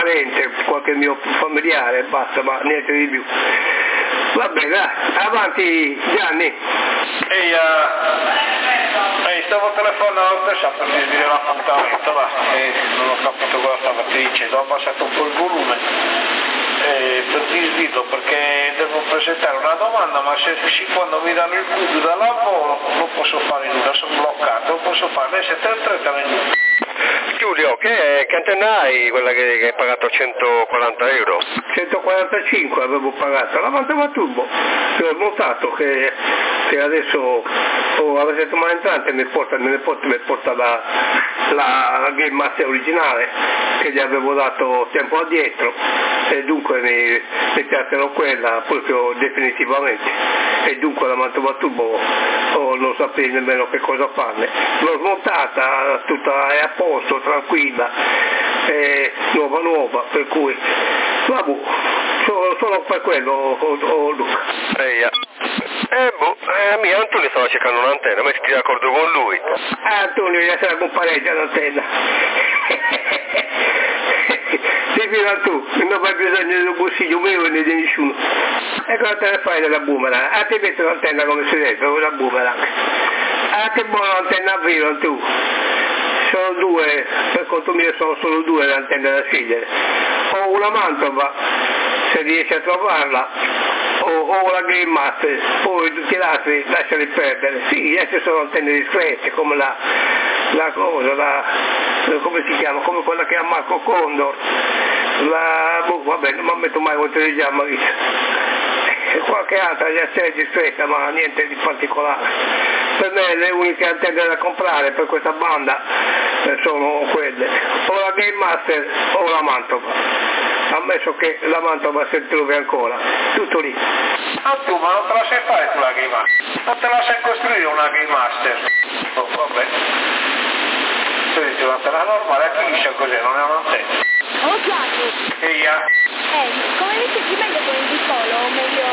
parente, qualche mio familiare, basta, ma niente di più. Va bene, dai, avanti Gianni. Stavo telefonando per dire l'appuntamento, ma non ho capito cosa stava dicendo, ho abbassato un po' il volume per disdito perché devo presentare una domanda, ma se quando mi danno il cubo da lavoro non posso fare nulla, sono bloccato, non posso fare né 730 né nulla. Giulio, che antenna hai quella che hai pagato 140 euro? 145 avevo pagato, la Mantova Turbo, che ho montato, che adesso alla settimana entrante mi porta la Game Master originale che gli avevo dato tempo addietro e dunque mi tratterò quella proprio definitivamente e dunque la Mantova Turbo non sapevo nemmeno che cosa farne. L'ho smontata, tutta è a posto, tranquilla, nuova, per cui vabbè, solo per quello Luca. Mio Antonio stava cercando un'antenna, ma ti d'accordo con lui. Antonio gli sarà un pareggio l'antenna. Ti fila tu, non hai bisogno del bolsillo mio né di nessuno. E cosa te ne fai della boomerang? Ti metti l'antenna come si deve, una boomerang. Che buona antenna viva tu. Sono due, per conto mio sono solo due le antenne da scegliere. O una Mantova, se riesci a trovarla, o la Game Master, poi tutti gli altri lasciali perdere. Sì, adesso sono antenne discrete, come come si chiama, come quella che ha Marco Condor, vabbè, non mi metto mai oltre di già, ma qualche altra gli accende discreta, ma niente di particolare. Per me le uniche antenne da comprare per questa banda sono quelle, o la Game Master o la Mantova, ammesso che la Mantova si trovi ancora, tutto lì. Ah tu, ma non te la sai fare tu la Game Master? Non te la sai costruire una Game Master? Oh, vabbè. Tu dici un'antenna normale, anche liscia così, non è un'antenna. Oh Gianni! Eia! Come dicevi meglio con il dipolo o meglio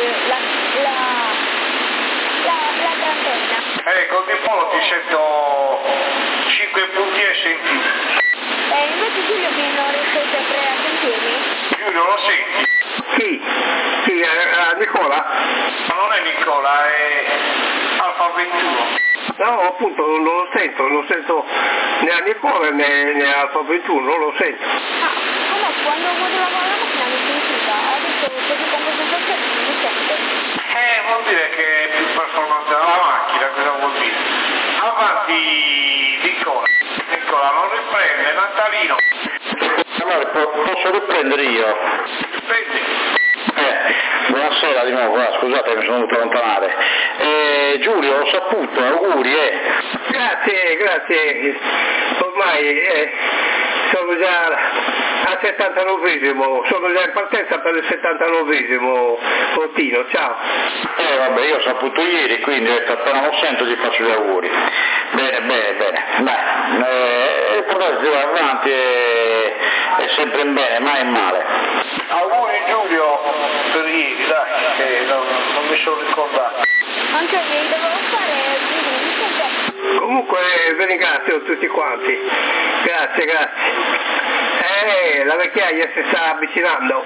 l'altra antenna? Col dipolo ti sento 5 punti e senti. Invece Giulio che non riesco sempre a sentirmi? Giulio lo senti? Sì, Nicola? Ma non è Nicola, è Alfa 21. No, appunto, non lo sento né a Nicola né a Alfa 21, non lo sento. No, quando modulavo la macchina mi sentiva, adesso così con questa sensazione non mi sente. Vuol dire che è più performante della macchina, cosa vuol dire? Avanti, Nicola, non riprende, Natalino. Allora, posso riprendere io? Prendi. Buonasera di nuovo, scusate mi sono dovuto allontanare. Giulio, ho saputo, auguri. Grazie, ormai sono già al 79esimo, sono già in partenza per il 79esimo bottino, ciao. Vabbè, io ho saputo ieri, quindi appena lo sento ti faccio gli auguri. Bene. Dai, potete andare avanti è sempre in bene, mai in male. Auguri Giulio per ieri, dai, che non mi sono ricordato. Anche mi dovevo fare Comunque vi ringrazio tutti quanti, grazie. La vecchiaia si sta avvicinando.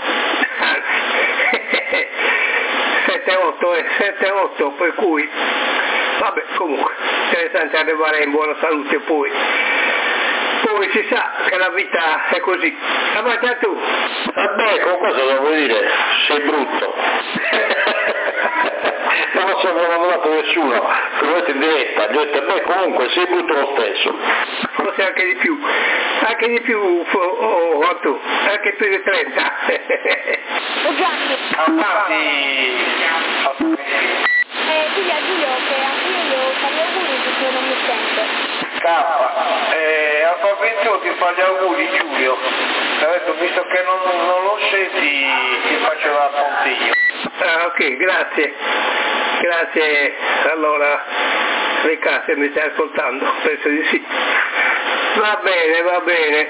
7-8, per cui vabbè, comunque interessante arrivare in buona salute poi si sa che la vita è così. Avanti a tu. Con cosa devo dire? Sei brutto. Non lo so, non ho mandato nessuno, lo vedete in diretta, ho detto, comunque sei brutto lo stesso. Forse anche di più, tu, anche più di 30. Gianni! Avanti! Digli a Giulio che anche io devo fare gli auguri perché non mi sente. Alfa 21 ti fa gli auguri Giulio, adesso visto che non lo senti ti faccio la puntiglia. Ok, grazie, allora Riccardo se mi stai ascoltando, penso di sì. Va bene.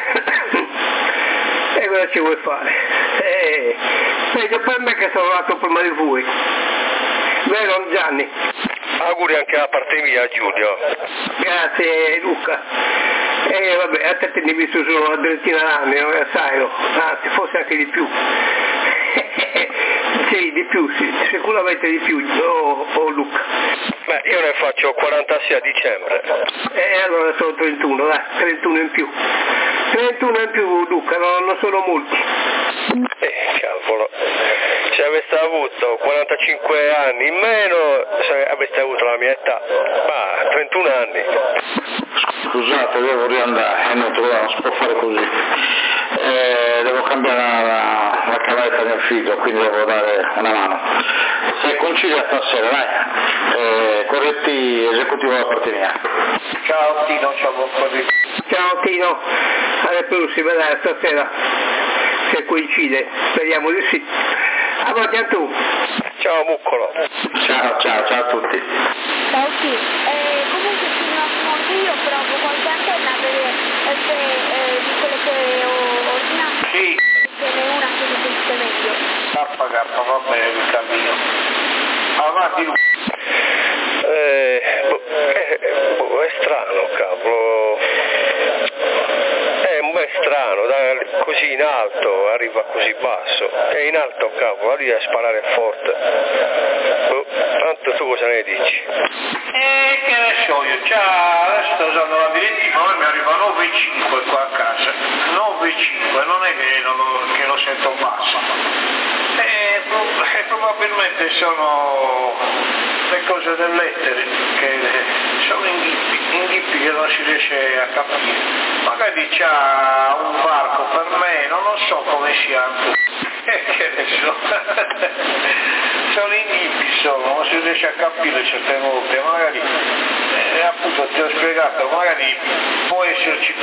E cosa ci vuoi fare? Meglio per me che sono nato prima di voi, vero Gianni? Auguri anche da parte mia Giulio. Grazie Luca. Vabbè, a te ne hai visto solo una trentina d'anni, non è assai, no? Anzi, forse anche di più. Sì, di più, sì, sicuramente di più, oh Luca. Beh, io ne faccio 46 a dicembre. Allora sono 31, dai, 31 in più. 31 in più, Luca, non sono molti. Cavolo. Se aveste avuto 45 anni in meno, se aveste avuto la mia età, 31 anni. Scusate, devo riandare, non si può fare così. Devo cambiare la cavetta del figlio, quindi devo dare una mano. Se concilia stasera, dai, corretti esecutivo da parte mia. Ciao Tino, ciao Boccoli. Ciao Tino, alla prossima, dai, stasera, se coincide, speriamo di sì. A voi a tu. Ciao Muccolo. Ciao a tutti. Ciao sì. Comunque anche io provo qualche antenna per di quelle che ho ordinato. Sì. Ce n'è una che mi sente meglio. K, va bene il cammino. Avanti Luca. È strano, cavolo. È strano, così in alto arriva così basso. E in alto, cavolo, arriva a sparare forte. Tanto tu cosa ne dici? Che ne so io, adesso sto usando la direttiva, ma mi arriva 9,5 qua a casa. 9,5, non è che lo sento basso. Probabilmente sono le cose dell'etere, che sono inghippi che non si riesce a capire. Magari c'ha un varco per me, non lo so come sia. Che ne so. Sono inghippi, non si riesce a capire certe volte, magari appunto ti ho spiegato, magari può esserci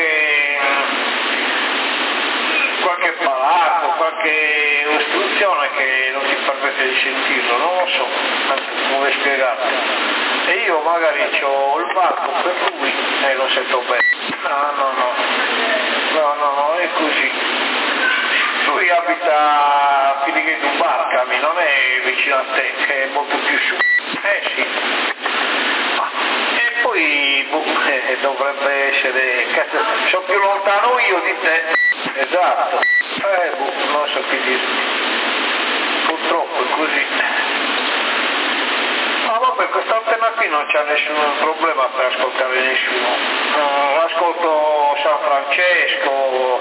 qualche palato, qualche ostruzione che non ti permette di sentirlo, non lo so, come spiegarlo. E io magari ho il varco per lui e lo sento bene. No, è così. Lui abita a Pirighetto Barcami, non è vicino a te, che è molto più su. Sì. E poi dovrebbe essere, sono più lontano io di te. Esatto. Non so che dire. Purtroppo è così. Ma vabbè, questa antenna qui non c'è nessun problema per ascoltare nessuno. Ascolto San Francesco,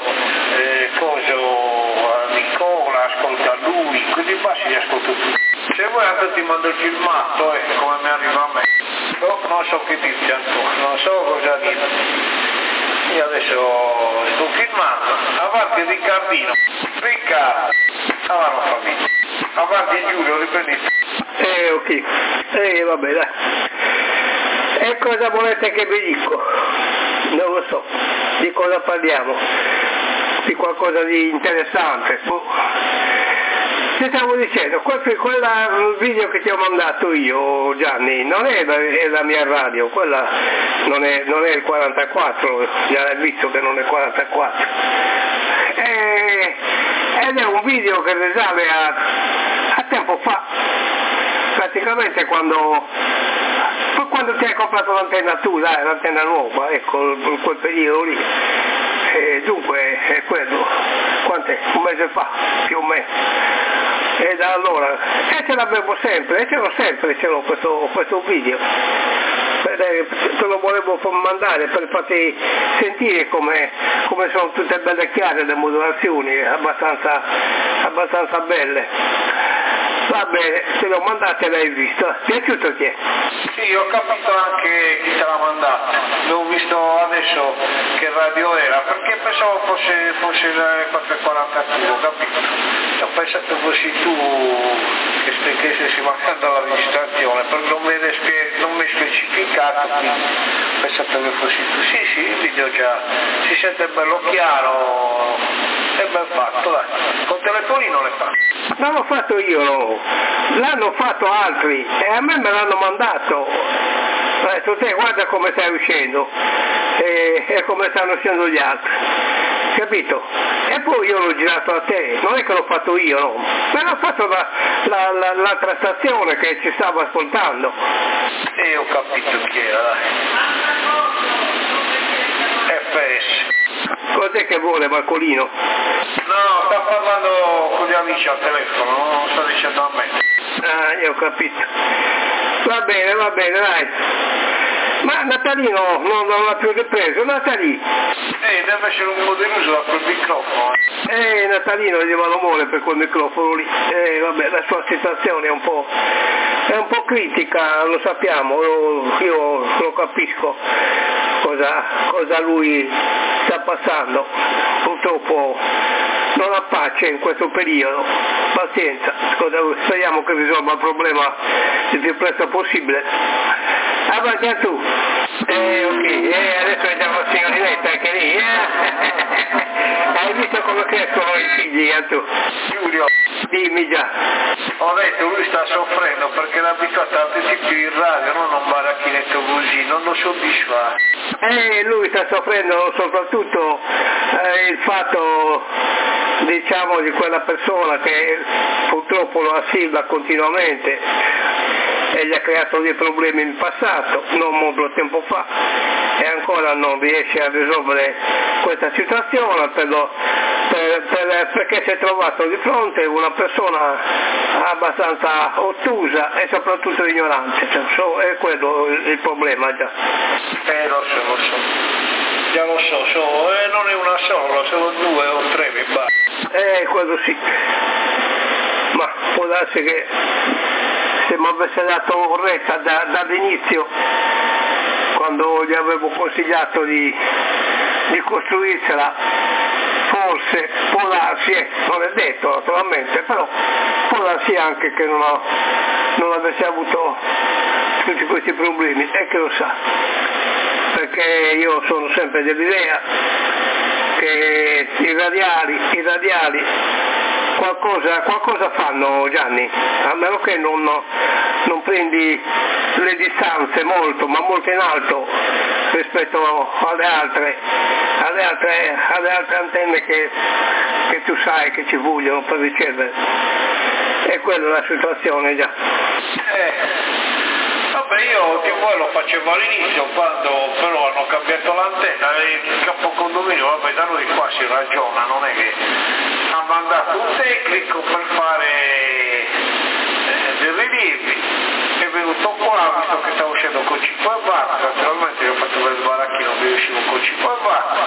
Nicola, ascolta lui, quindi bassi li ascolto tutti. Se vuoi anche ti mando il filmato, come mi arriva a me. Però non so che dirti ancora, non so cosa dire. Io adesso sto filmando, avanti Riccardino, Riccardo, avanti famiglia, avanti Giulio, riprendi. Ok, vabbè dai. E cosa volete che vi dico? Non lo so, di cosa parliamo? Di qualcosa di interessante. Ti stavo dicendo, quel video che ti ho mandato io, Gianni, non è la mia radio, quella non è il 44, già hai visto che non è 44. Ed è un video che risale a tempo fa, praticamente quando ti hai comprato l'antenna tu, dai, l'antenna nuova, ecco, in quel periodo lì. Dunque è quello, quant'è? Un mese fa, più o meno. E da allora, ce l'avevo sempre, ce l'ho questo video. Te lo volevo mandare per farti sentire come sono tutte belle chiare le modulazioni, abbastanza belle. Va bene, te l'ho mandata e l'hai vista. Piaciuto chi è? Sì, ho capito anche chi te l'ha mandata. L'ho visto adesso che radio era, perché pensavo fosse le 4:42, ho capito. Ho pensato fossi tu che stessi mandando la registrazione, perché non mi hai specificato, quindi ho pensato che fossi tu. Sì, il video già si sente bello chiaro, è ben fatto, dai. Con telefonino le fa. Non l'ho fatto io, no. L'hanno fatto altri e a me l'hanno mandato. Ho detto, te guarda come stai uscendo e come stanno uscendo gli altri, capito? E poi io l'ho girato a te, non è che l'ho fatto io, no, me l'ha fatto l'altra stazione che ci stava ascoltando. Ho capito chi era, dai. FS. Cos'è che vuole Marcolino? No, sta parlando con gli amici al telefono, non sta dicendo a me. Ah, io ho capito. Va bene, dai. Ma Natalino non l'ha più ripreso, Natalì. Deve essere un po' deluso da quel microfono. Natalino gli va l'amore per quel microfono lì. Vabbè, la sua situazione è un po' critica, lo sappiamo, io lo capisco cosa lui sta passando. Purtroppo non ha pace in questo periodo. Pazienza, speriamo che risolva il problema il più presto possibile. Avanti tu. Ok, adesso vediamo la signorinetta anche lì. Hai visto come crescono i figli, tu? Giulio, dimmi già. Ho detto, lui sta soffrendo perché l'ha abituato a sentire in radio, non a un baracchinetto così, non lo soddisfa. Lui sta soffrendo soprattutto il fatto, diciamo, di quella persona che purtroppo lo assilla continuamente e gli ha creato dei problemi in passato, non molto tempo fa, e ancora non riesce a risolvere questa situazione perché si è trovato di fronte una persona abbastanza ottusa e soprattutto ignorante, è quello il problema già. Lo so. Già lo so, non è una sola, sono 2 o 3 mi pare. Quello sì. Ma può darsi che se mi avesse dato retta dall'inizio, quando gli avevo consigliato di costruirsela, forse può darsi, non è detto naturalmente, però può darsi anche che non avesse avuto tutti questi problemi, e che lo sa, perché io sono sempre dell'idea che i radiali qualcosa fanno, Gianni, a meno che non prendi le distanze molto in alto rispetto alle altre antenne che tu sai che ci vogliono per ricevere. E quella è la situazione già. Vabbè, io TV lo facevo all'inizio, quando però hanno cambiato l'antenna e il capocondominio, vabbè, da noi qua si ragiona, non è che ha mandato un tecnico per fare dei rilievi, è venuto qua, visto che stavo uscendo con 5 watt, naturalmente io ho fatto vedere il baracchino che uscivo con 5 watt,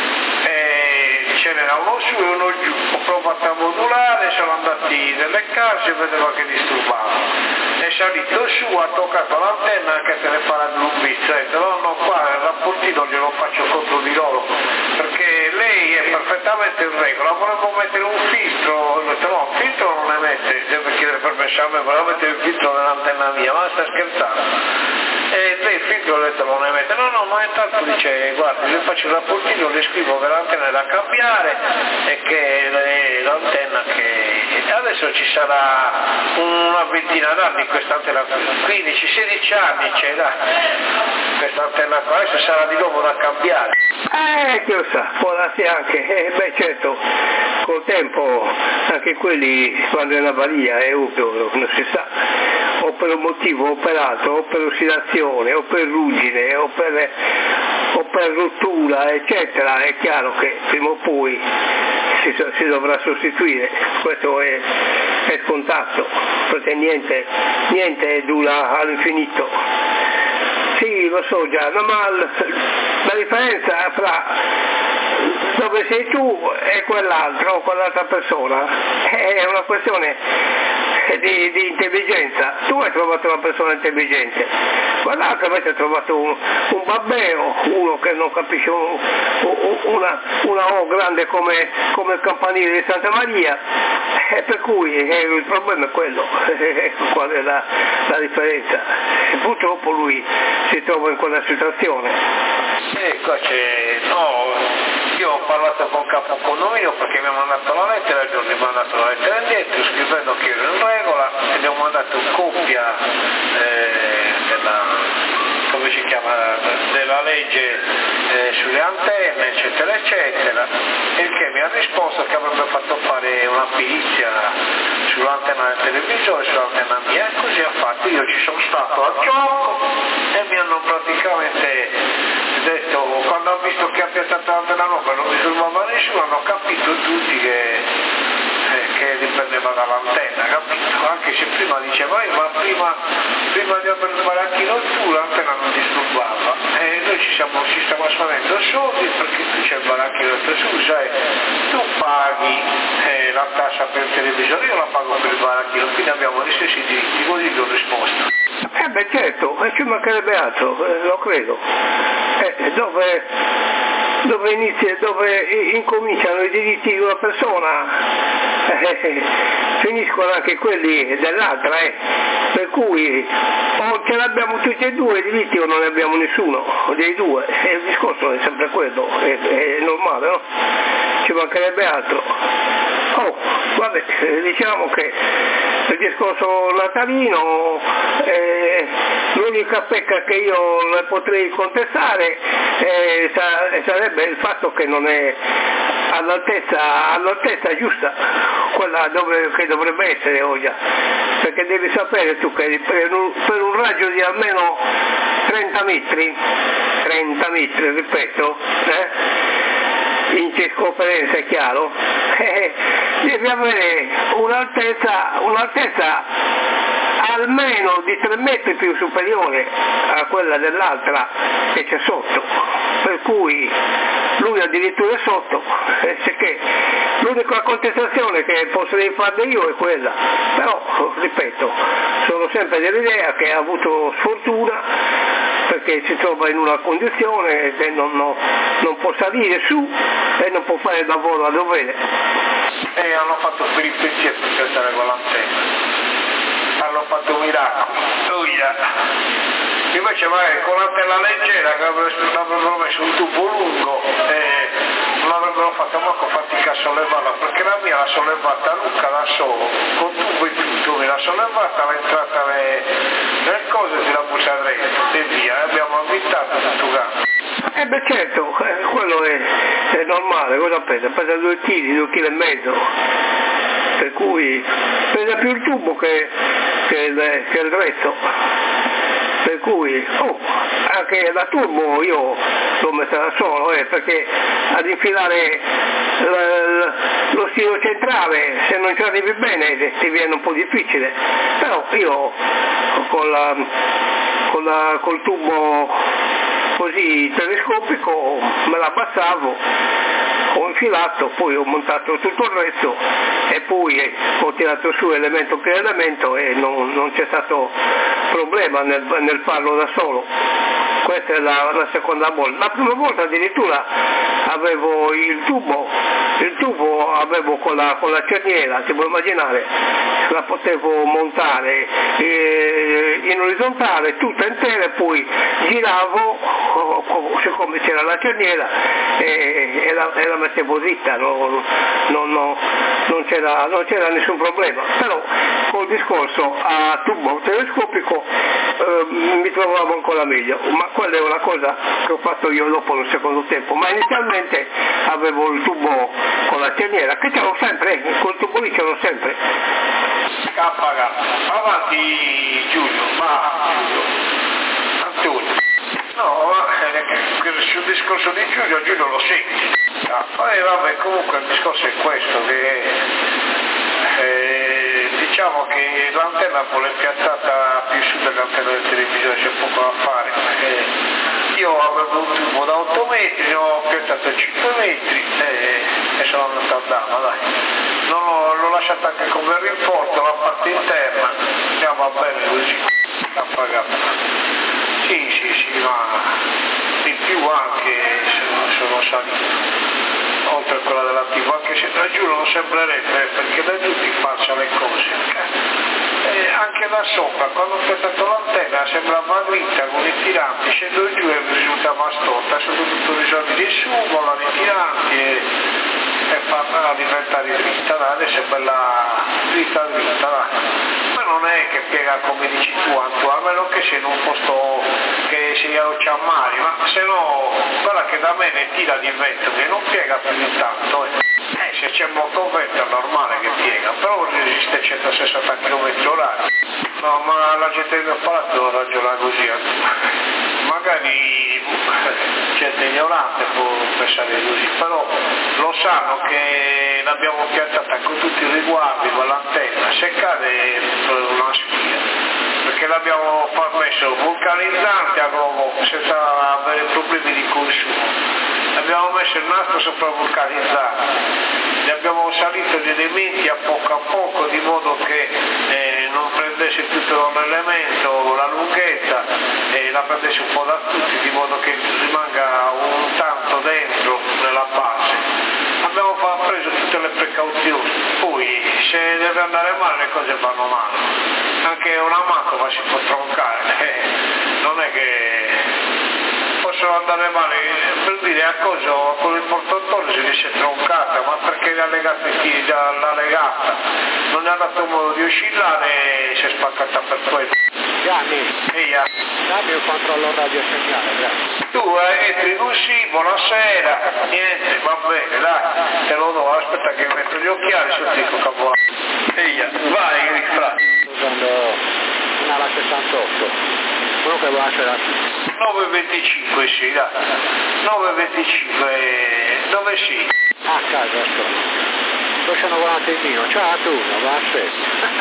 ce n'era uno su e uno giù, ho provato a modulare, sono andati nelle case e vedeva che disturbava. È salito su, ha toccato l'antenna anche se ne farà un bizzetto, no, qua il rapportino glielo faccio contro di loro, perché lei è perfettamente in regola, volevo mettere un filtro, ho detto no, un filtro non ne mette, deve chiedere permesso a me, volevo mettere il filtro nell'antenna mia, ma sta scherzando. E lei il filtro ho detto non ne mette, no, ma intanto dice guardi, le faccio il rapportino, le scrivo che l'antenna è da cambiare e che l'antenna che adesso ci sarà una ventina d'anni questa antenna, 15-16 anni ce l'ha questa antenna qua, adesso sarà di nuovo da cambiare. Che lo sa, può darsi anche, certo, col tempo anche quelli quando è una avaria è ovvio, non si sa, o per un motivo o per altro, o per ossidazione, o per ruggine, o per rottura, eccetera, è chiaro che prima o poi si dovrà sostituire, questo è scontato, perché niente dura all'infinito. Sì, lo so già, ma la differenza fra dove sei tu e quell'altra persona è una questione di intelligenza. Tu hai trovato una persona intelligente, quell'altro invece ha trovato un babbeo, uno che non capisce una O grande come il campanile di Santa Maria, e per cui il problema è quello. Qual è la differenza? E purtroppo lui si trova in quella situazione. Qua io ho parlato con capo condominio perché mi ha mandato la lettera, il giorno mi ha mandato la lettera indietro scrivendo che ero in regola e gli ho mandato copia della legge sulle antenne eccetera eccetera, il che mi ha risposto che avrebbe fatto fare una perizia sull'antenna del televisore, sull'antenna mia, e così ha fatto. Io ci sono stato al gioco e mi hanno praticamente detto, quando ho visto che l'antenna nuova non disturbava nessuno, hanno capito tutti che dipendeva dall'antenna, capito? Anche se prima diceva ma prima di avere il baracchino tu l'antenna non disturbava e noi ci stiamo spendendo soldi perché tu c'è il baracchino su, sai, tu paghi la tassa per il televisore, io la pago per il baracchino, quindi abbiamo gli stessi diritti, così vi ho risposto. Beh certo, ci mancherebbe altro, lo credo. Dove incominciano i diritti di una persona, finiscono anche quelli dell'altra, per cui o ce l'abbiamo tutti e due i diritti o non ne abbiamo nessuno dei due, e il discorso è sempre quello, è normale, no? Ci mancherebbe altro. Vabbè, diciamo che il discorso natalino, l'unica pecca che io le potrei contestare sarebbe il fatto che non è all'altezza giusta, quella che dovrebbe essere oggi, perché devi sapere tu che per un raggio di almeno 30 metri, ripeto, in circonferenza è chiaro, devi avere un'altezza almeno di 3 metri più superiore a quella dell'altra che c'è sotto, per cui lui addirittura è sotto, che l'unica contestazione che potrei fare io è quella, però ripeto, sono sempre dell'idea che ha avuto sfortuna perché si trova in una condizione che non può salire su e non può fare il lavoro a dovere. E hanno fatto peripezie per piazzare con l'antenna, hanno fatto miracoli. Invece magari con l'antenna leggera che avrebbero messo un tubo lungo non avrebbero fatto manco fatica a sollevarla, perché la mia l'ha sollevata Luca da solo, con tubo e tutto, l'ha sollevata, l'ha entrata nel coso e si la bussa dentro e via, abbiamo avvittato tutto gatto. Beh certo, quello è normale, cosa pesa? Pesa 2 kg, 2 kg e mezzo, per cui pesa più il tubo che il resto. Per cui anche la turbo io l'ho messa da solo, perché ad infilare lo stilo centrale, se non ci arrivi bene ti viene un po' difficile, però io col tubo così telescopico me la abbassavo, ho infilato, poi ho montato tutto il resto e poi ho tirato su elemento per elemento e non c'è stato problema nel farlo da solo. Questa è la seconda volta. La prima volta addirittura avevo il tubo avevo con la cerniera, ti puoi immaginare, la potevo montare in orizzontale tutta intera e poi giravo siccome c'era la cerniera e la mettevo dritta, non c'era nessun problema, però col discorso a tubo telescopico mi trovavo ancora meglio, ma quella è una cosa che ho fatto io dopo nel secondo tempo, ma inizialmente avevo il tubo con la cerniera, che c'ero sempre, col tubo lì c'ero sempre. Avanti Giulio, Antonio. No, sul discorso di Giulio lo senti. Vabbè, comunque il discorso è questo, che diciamo che l'antenna vuole piazzata più su dell'antenna del televisore, c'è poco da fare. Io avevo un tubo da 8 metri, ne ho piazzato a 5 metri e sono andato a dama, dai. L'ho lasciata anche come rinforzo la parte interna, va bene così, l'ha pagata. Sì, ma di più anche sono salito, oltre a quella della TV, anche se da giù non sembrerebbe, perché da giù ti faccia le cose. Anche da sopra, quando ho piazzato l'antenna sembrava dritta con i tiranti, scendo giù e mi risultava storta, sono dovuto risolvere su con la tiranti e farla diventare dritta, adesso è bella dritta, ma non è che piega come dici tu Antonio, almeno che sia in un posto che sia lo ciammari, ma se no guarda che da me ne tira di vento che non piega più di tanto. Se c'è molto vento è normale che piega, però resiste 160 km/h. No, ma la gente del mio palazzo ragiona così. Magari gente ignorante può pensare così, però lo sanno che l'abbiamo piantata con tutti i riguardi, con l'antenna, se cade è una spia, perché l'abbiamo messo vulcanizzante a nuovo senza avere problemi di consumo. Abbiamo messo il nastro sopra vulcanizzante, ne abbiamo salito gli elementi a poco di modo che non prendesse tutto l'elemento, la lunghezza e la prendesse un po' da tutti, di modo che rimanga un tanto dentro nella base. Abbiamo preso tutte le precauzioni, poi se deve andare male le cose vanno male, anche una macova si può troncare, non è che possono andare male, per dire a cosa con il portatore si riesce troncata, ma perché l'ha legata non è andato modo di oscillare e si è spaccata per quello. Gianni, dammi un controllo radio segnale, grazie. Tu entri così, buonasera, niente, va bene, dai, te lo do, aspetta che metto gli occhiali sul dico cavolata. Vai, fra. Usando una 68. Comunque buonasera. 9.25 sì, dai. 9.25, dove sì? A casa sono. Sono volantino, ciao a tu, buonasera.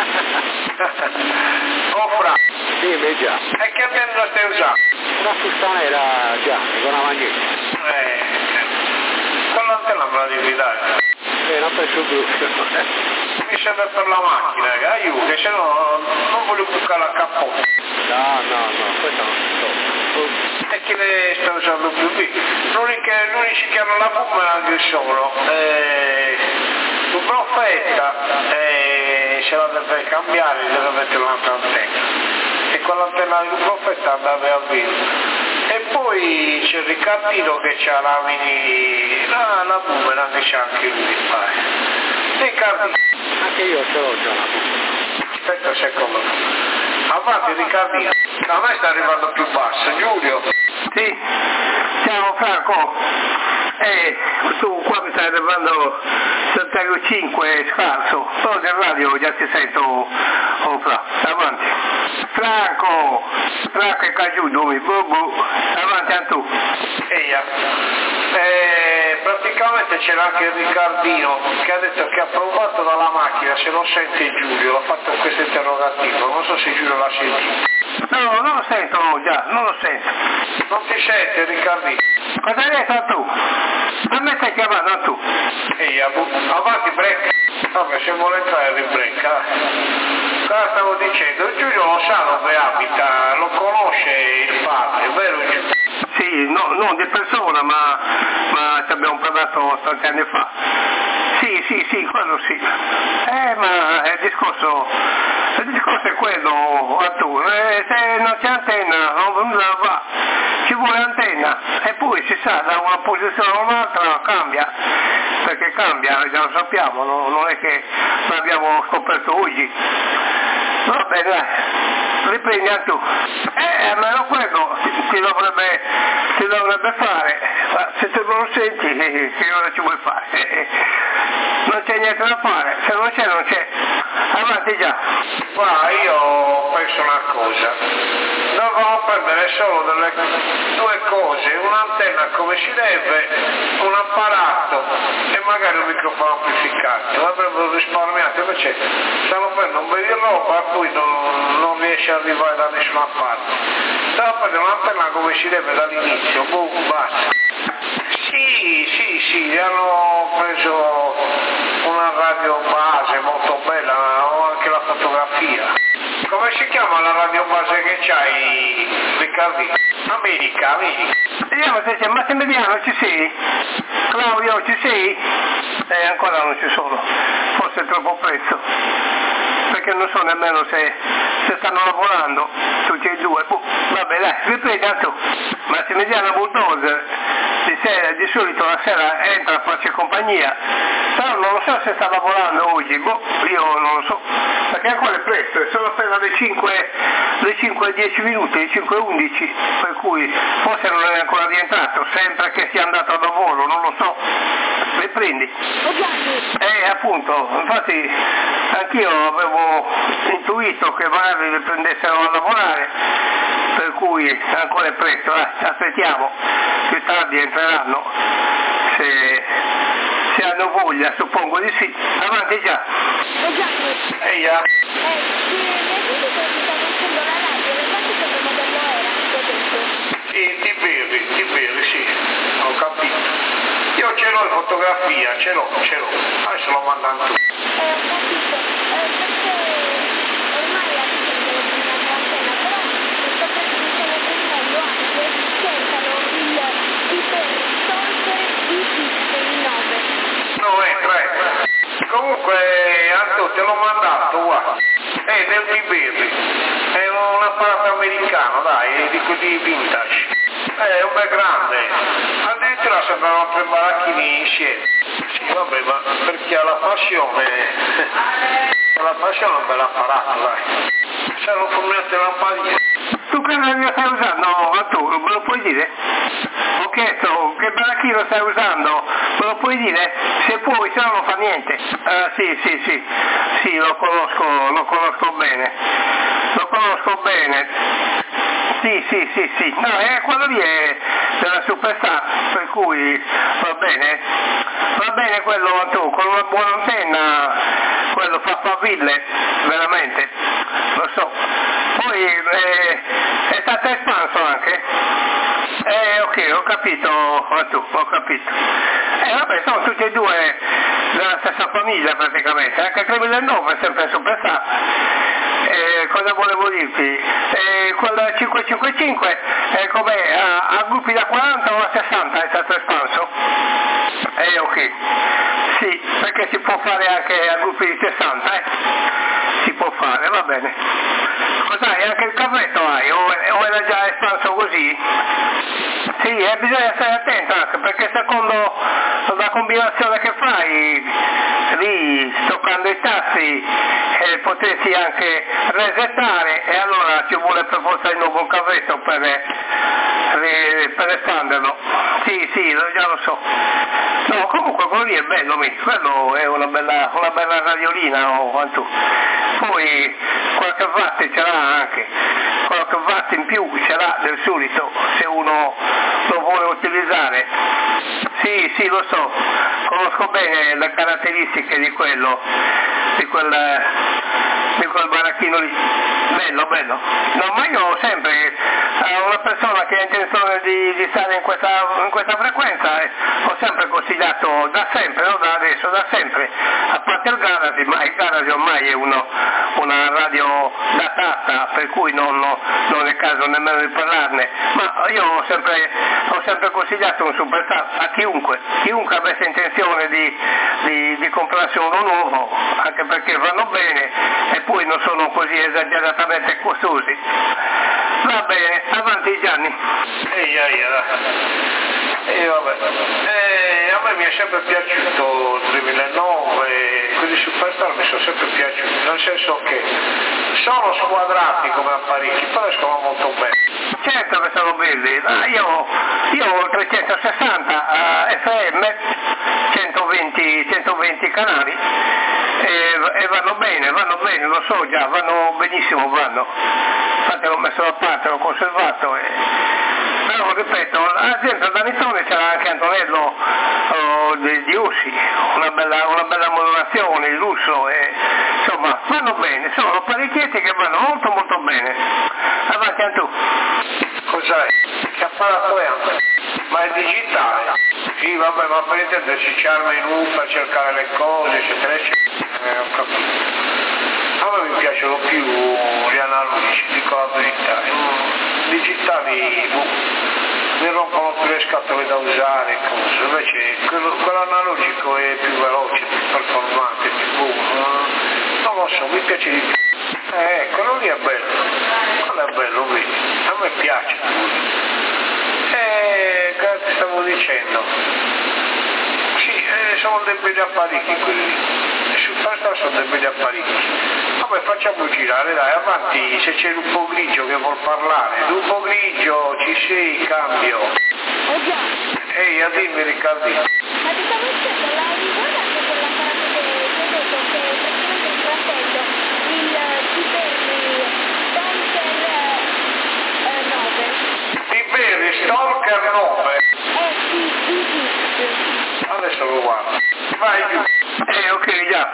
Oh fra. Dimmi già. E che antenna stai usando? Una fusta nera già, con una magnete. Con l'antenna me la devi dare. Non penso brutto. Mi serve per la macchina, aiuto, che se no non voglio bucare la capota. No, questo non si trova. E che le sta usando più lì? L'unici che hanno la boomerang sono un profeta se la deve cambiare, deve mettere un'altra antenna. E con l'antenna di un profeta andava a vivo. E poi c'è Riccardino che c'ha la mini, la boomerang che c'ha anche lui, Riccardino. Anche io ce l'ho già la boomerang. Aspetta un secondo. Avanti Riccardino. A me sta arrivando più basso. Giulio. Sì, ciao Franco. Tu qua mi stai arrivando Santiago 5 scarso, però del radio già ti sento, avanti. Franco è caduto, avanti a tu. Praticamente c'era anche Riccardino che ha detto che ha provato dalla macchina, se lo sente Giulio, ha fatto questo interrogativo, non so se Giulio l'ha sentito. No, non lo sento già, non lo sento. Non ti sente Riccardino? Cosa hai detto tu? A me stai chiamando tu? Avanti break. Vabbè, se vuole entrare in break. Cosa stavo dicendo? Giulio lo sa dove abita, lo conosce il padre, vero Giulio? Sì, non di persona, ma ci abbiamo parlato tanti anni fa. Sì, quello sì. Ma il discorso è quello, Arturo. Se non c'è antenna, non va. Ci vuole antenna e poi si sa da una posizione a un'altra cambia, perché cambia, già lo sappiamo, non è che l'abbiamo scoperto oggi. Va bene, dai, riprendi a tu. Almeno quello ti dovrebbe fare, ma se tu non lo senti, che ora ci vuoi fare? Non c'è niente da fare, se non c'è non c'è. Avanti già. Ma io penso una cosa, dobbiamo prendere solo due cose, un'antenna come si deve, un apparato e magari un microfono amplificante, avrebbero risparmiato, invece stanno prendendo un bel di roba e poi non riesce ad arrivare da nessuna parte. Stavo prendere un'antenna come si deve dall'inizio, boom, basta. Sì, hanno preso una radio base molto bella, ho anche la fotografia. Come si chiama la radio base che c'hai, Riccardino? America. Vediamo se c'è Massimiliano, ci sei? Claudio, ci sei? Ancora non ci sono, forse è troppo presto, perché non so nemmeno se stanno lavorando tutti e due. Vabbè dai, riprenda tu. Massimiliano Bulldozer di solito la sera entra a farci compagnia, però non lo so se sta lavorando oggi, io non lo so, perché ancora è presto, sono appena le 5:10 minuti, le 5:11, per cui forse non è ancora rientrato, sempre che sia andato a lavoro, non lo so. Le prendi? Appunto, infatti anch'io avevo intuito che magari le prendessero a lavorare, per cui ancora è presto, aspettiamo, più tardi entreranno, se hanno voglia, suppongo di sì. Avanti già. Eia. Ti bevi, sì, ho capito. Io ce l'ho in fotografia, ce l'ho, adesso lo mandano tu. Ho capito, perché ormai la gente lo prima quarantena, però sto prendendo anche, cercano il per risolvere il 9. Comunque, Anto, te l'ho mandato, guarda. È del Tiberi, è un apparato americano, dai, di quelli vintage. È un bel grande, addirittura sembrano 3 baracchini insieme. Sì, vabbè, ma per chi ha la passione è un bel apparato, dai. Servono fornette lampadine. Tu che radio stai usando, tu, me lo puoi dire? Ho chiesto che baracchino stai usando, me lo puoi dire? Se puoi, se no non fa niente. Sì, lo conosco bene. Sì. No, quello lì è della Superstar, per cui va bene quello tu, con una buona antenna, quello fa faville, veramente, lo so. Poi è stato espanso anche? Ok, ho capito. Vabbè, sono tutti e due della stessa famiglia praticamente, anche 3009 è sempre Superstar. Cosa volevo dirti? Quella 555 com'è? A gruppi da 40 o a 60 è stato espanso? Ok. Sì, perché si può fare anche a gruppi di 60, si può fare, va bene. Cos'hai? Anche il cavetto hai? O era già espanso così? Sì, bisogna stare attento anche, perché secondo la combinazione che fai, lì, toccando i tasti, potresti anche resettare, e allora ci vuole per forza di nuovo un cavetto per espanderlo. Sì, già lo so. No, comunque quello lì è bello, quello è una bella radiolina, quanto. Poi qualche watt ce l'ha anche, qualche watt in più ce l'ha del solito, se uno lo vuole utilizzare. Sì, lo so, conosco bene le caratteristiche di quel baracchino lì. Bello. No, ma io sempre, una persona che ha intenzione di stare in questa frequenza, ho sempre consigliato da sempre, non da adesso, da sempre, a parte il Garasi, ma il Garasi ormai è una radio datata, per cui non è caso nemmeno di parlarne, ma io ho sempre consigliato un Superstar a chiunque avesse intenzione di comprarsi uno nuovo, anche perché vanno bene e poi non sono così esageratamente costosi. Va bene, avanti Gianni. Vabbè. A me mi è sempre piaciuto il 3009, quelli Superstar mi sono sempre piaciuti, nel senso che sono squadrati come apparecchi, però escono molto bene. Certo che sono belli, io ho 360 FM, 120 canali e vanno bene, lo so già, vanno benissimo, infatti l'ho messo da parte, l'ho conservato però ripeto, ad esempio da Nittone c'era anche Antonello di Ussi, una bella modulazione di lusso, insomma vanno bene, sono apparecchietti che vanno molto bene. Avanti a tu. Cos'è? Che apparato è anche? Ma è digitale? Sì, vabbè, ma per intenderci c'è il menu per cercare le cose, eccetera. Ho capito. A me mi piacciono più gli analogici, dico la verità. Digitali mi rompono più le scatole da usare, cose. Invece quello analogico è più veloce, più performante, più buono. Non lo so, mi piace di più. Quello lì è bello, quello è bello, vedi, a me piace. che ti stavo dicendo? Sì, sono dei belli apparecchi quelli lì. Sul fast sono dei belli apparecchi. Vabbè, facciamo girare, dai, avanti, se c'è Lupo Grigio che vuol parlare. Lupo Grigio, ci sei, cambio. Oh già. Ehi, dimmi Riccardi. Ma ti stavo dicendo, la riguardante quell'apparato che ti ho detto che praticamente il fratello, il Tiberi Stalker 9. sì. Adesso lo guardo. Vai giù. Ok, già.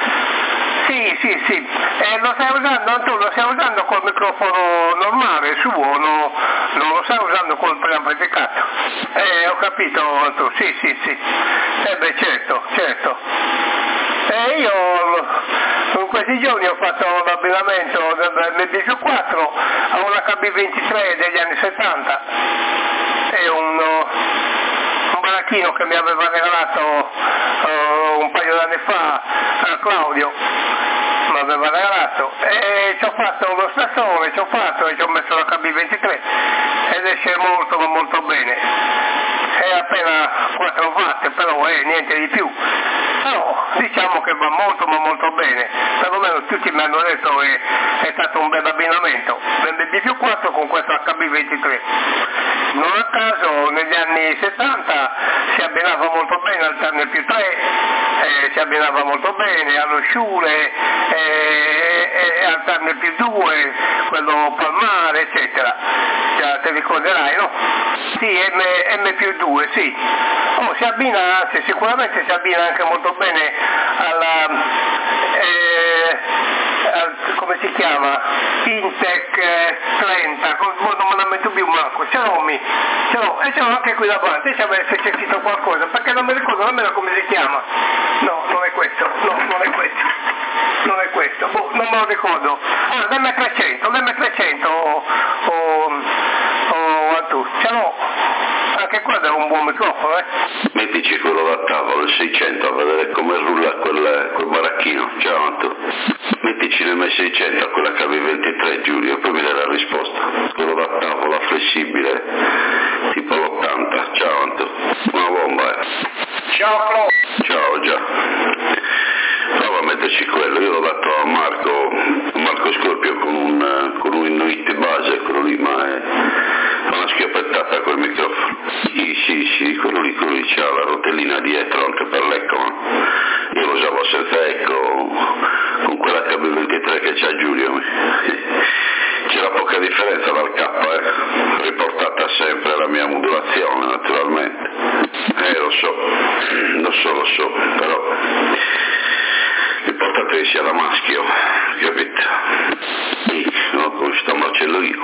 Sì. Lo stai usando, tu lo stai usando col microfono normale, suo, no, non lo stai usando col preamplificato. Ho capito, tu, sì. Beh, certo. Io in questi giorni ho fatto l'abbinamento del MB4 a una KB23 degli anni 70 e un baracchino che mi aveva regalato un paio d'anni fa a Claudio, mi aveva regalato, e ci ho fatto lo stassone, ci ho messo la KB23 ed esce molto bene. È appena 4 watt, però è niente di più. Però diciamo che va molto bene, perlomeno tutti mi hanno detto che è stato un bel abbinamento, l'MB4 con questo HB23. Non a caso negli anni 70 si abbinava molto bene al Turner più 3, si abbinava molto bene allo Shure, al Turner più 2, quello palmare, eccetera. Te ricorderai, no? Sì, M più 2, sì. Si abbina, anzi, sicuramente si abbina anche molto bene come si chiama? Intec 30, non me la metto più manco, ce l'ho e ce l'ho anche qui davanti, se avesse sentito qualcosa, perché non mi ricordo nemmeno come si chiama. No, non è questo, non è questo, non me lo ricordo. L'M300 tu, ce l'ho, anche quello è un buon microfono, Mettici quello da tavola, il 600, a vedere come rulla quel baracchino, ciao Anto. Mettici l'M600, quella KB23 Giulio, e poi mi dai la risposta. Quello da tavola flessibile, tipo l'80, ciao Anto. Una bomba, Ciao Flo. Ciao, già. Prova a metterci quello, io l'ho dato a Marco Scorpio con un Inuit base, quello lì, ma è una schioppettata quel microfono. Sì, quello lì c'ha la rotellina dietro anche per l'eco, ma io lo usavo senza eco con quella KB23 che c'ha Giulio. C'era poca differenza dal K, riportata sempre alla mia modulazione naturalmente. Lo so, però l'importante è che sia da maschio, capito? No, come sto macello io.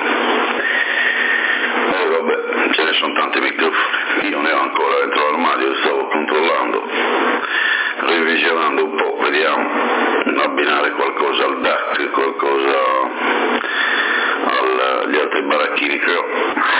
Vabbè, ce ne sono tanti microfoni, io ne ho ancora dentro l'armadio, stavo controllando, revisionando un po', vediamo, abbinare qualcosa al DAC, qualcosa agli altri baracchini che ho.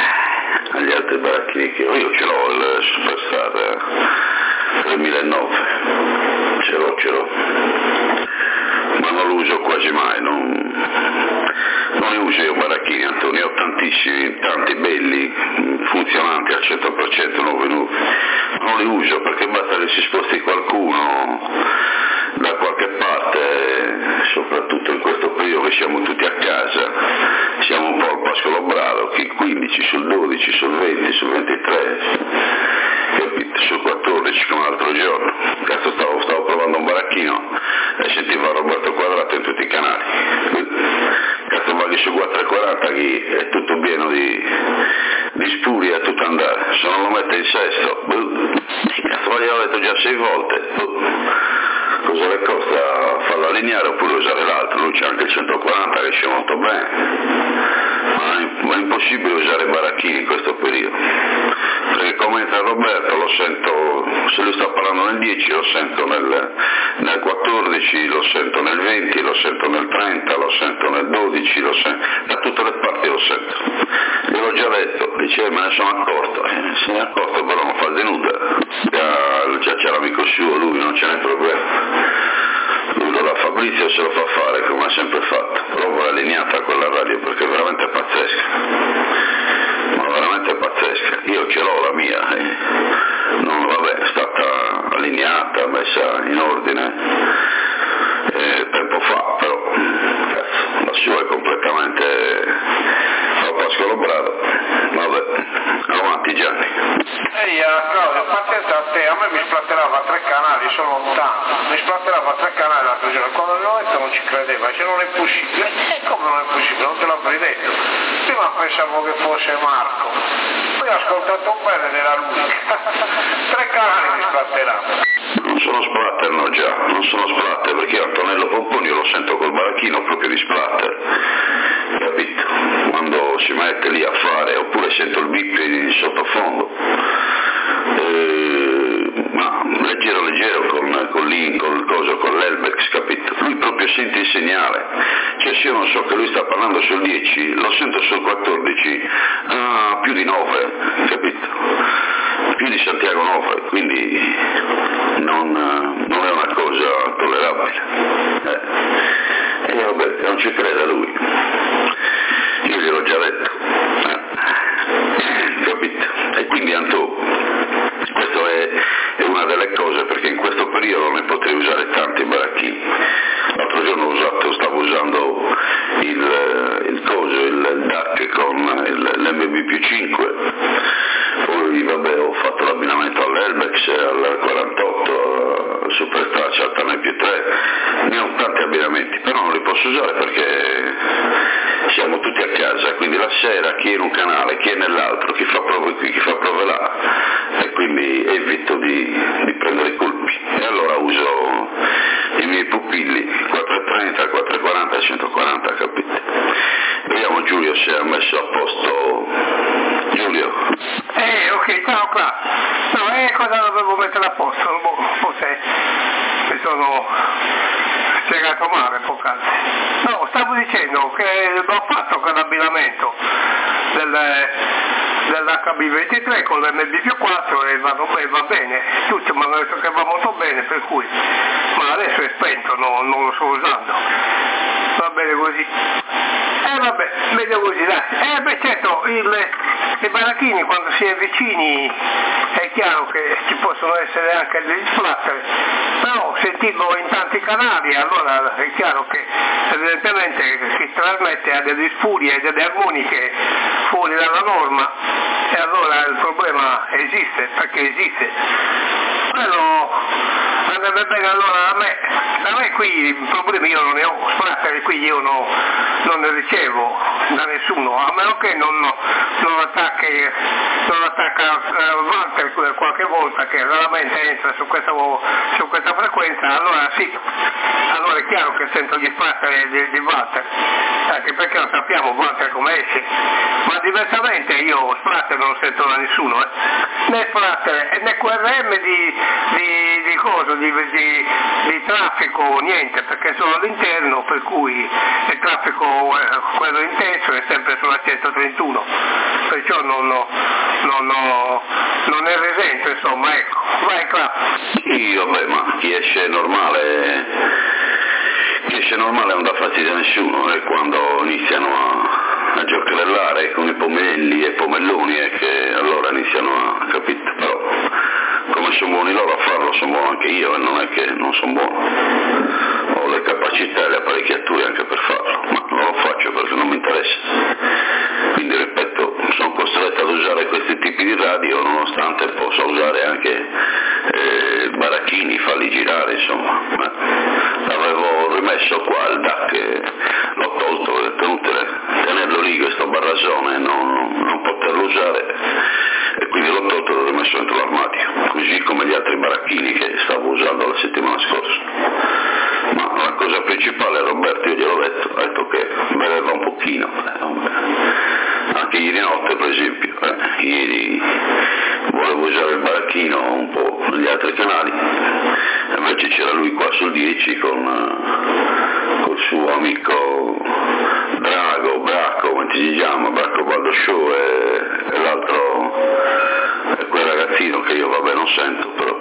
Io ce l'ho il Superstar 3009, ce l'ho, ma non lo uso quasi mai, non ne uso io baracchini, Antonio, ho tantissimi, tanti belli, funzionanti al 100%, nuovi, non li uso perché basta che si sposti qualcuno da qualche parte, soprattutto in questo periodo che siamo tutti a casa, siamo un po' al pascolo brado, chi 15, sul 12, sul 20, sul 23, capito? Sul 14 come l'altro giorno, cazzo stavo provando un baracchino e sentivo Roberto Quadrato in tutti i canali, cazzo vaghi su 440 che è tutto pieno di spuri a tutto andare, se non lo mette in sesto, cazzo l'ho detto già 6 volte, cosa le costa farla lineare oppure usare l'altro? Lui c'è anche il 140 che esce molto bene, ma è impossibile usare baracchini in questo periodo, perché come entra Roberto lo sento, se lui sta parlando nel 10 lo sento nel 14, lo sento nel 20, lo sento nel 30, lo sento nel 12, lo sento, da tutte le parti lo sento. Gliel'ho già detto, dice me ne sono accorto, se ne è accorto però non fa di nulla, già c'è l'amico suo, lui non ce n'è problema. Lui lo dà Fabrizio, se lo fa fare come ha sempre fatto, però è allineata quella radio perché è veramente pazzesca, ma veramente pazzesca. Io ce l'ho la mia, l'ha messa in ordine tempo fa, però cazzo, la sua è completamente troppo scolobrata. Vabbè, avanti Gianni. Ehi Claudio, pazienza a te, a me mi splatterava 3 canali, sono lontano, mi splatterava 3 canali l'altro giorno, quando l'ho detto non ci credeva, cioè non è possibile, e come non è possibile, non te l'avrei detto, prima pensavo che fosse Marco, poi ho ascoltato bene ed era lui, 3 canali mi splatteravano. Non sono splatter, no già, non sono splatter perché Antonello Pomponi io lo sento col baracchino proprio di splatter, capito? Quando si mette lì a fare, oppure sento il bip in sottofondo, ma leggero con link, col coso, con l'Elbex, capito? Lui proprio sente il segnale, cioè se io non so che lui sta parlando sul 10, lo sento sul 14, più di 9, capito? Più di Santiago 9, quindi non è una cosa tollerabile. E vabbè, non ci crede lui. Io gliel'ho già detto. Capito? E quindi Antò, questo è una delle cose, perché in questo periodo ne potrei usare tanti baracchini. L'altro giorno stavo usando il DAC con l'MB più 5, poi vabbè ho fatto l'abbinamento all'Elbex, al 48, al Superstraccia, al Tanè più 3, ne ho tanti abbinamenti, però non li posso usare perché siamo tutti a casa, quindi la sera chi è in un canale, chi è nell'altro, chi fa prove qui, chi fa prove là, e quindi evito di prendere i colpi, e allora uso i miei pupilli 430, 440 e 140, capite? Vediamo Giulio se ha messo a posto. Giulio. Ok, ciao qua. No, cosa dovevo mettere a posto? Forse mi sono spiegato male poc'anzi. No, stavo dicendo che l'ho fatto con l'abbinamento dell'HB23 con l'MB più 4 e va bene, tutti mi hanno detto che va molto bene, per cui, ma adesso è spento, non lo sto usando, va bene così. Vabbè, meglio così, dai. Certo, i baracchini quando si è vicini è chiaro che ci possono essere anche degli splatter, però sentirlo in tanti canali allora è chiaro che evidentemente si trasmette a delle sfurie e delle armoniche fuori dalla norma, e allora il problema esiste, perché esiste. Quello andrebbe bene allora a me qui problemi io non ne ho, splatter qui io non ne ricevo da nessuno, a meno che non attacca Walter qualche volta, che raramente entra su questa frequenza, allora sì, allora è chiaro che sento gli splatter di Walter, anche perché non sappiamo Walter come esce, ma diversamente io splatter non sento da nessuno, né splatter né QRM di traffico, niente, perché sono all'interno, per cui il traffico quello intenso è sempre sulla 131, perciò non è resento, insomma, ecco. Vai qua. Sì, vabbè, ma chi esce normale non dà fastidio a nessuno, e quando iniziano a giocherellare con i pomelli e pomelloni è che allora iniziano a capire, però come sono buoni loro a farlo, sono buono anche io, e non è che non sono buono, ho le capacità e le apparecchiature anche per farlo, ma non lo faccio perché non mi interessa, quindi ripeto, sono costretto ad usare questi tipi di radio nonostante possa usare anche baracchini, farli girare, insomma. Avevo rimesso qua il DAC, l'ho tolto, ho detto inutile tenerlo lì questo barrasone, non poterlo usare, e quindi l'ho tolto e l'ho rimesso dentro l'armadio, così come gli altri baracchini che stavo usando la settimana scorsa. Ma la cosa principale, Roberto, io gliel'ho detto che beveva un pochino, anche ieri notte per esempio, ieri volevo usare il baracchino un po' negli altri canali, invece c'era lui qua sul 10 col suo amico Bracco, come si chiama, Bracco Baldo Show, e l'altro è quel ragazzino che io vabbè non sento, però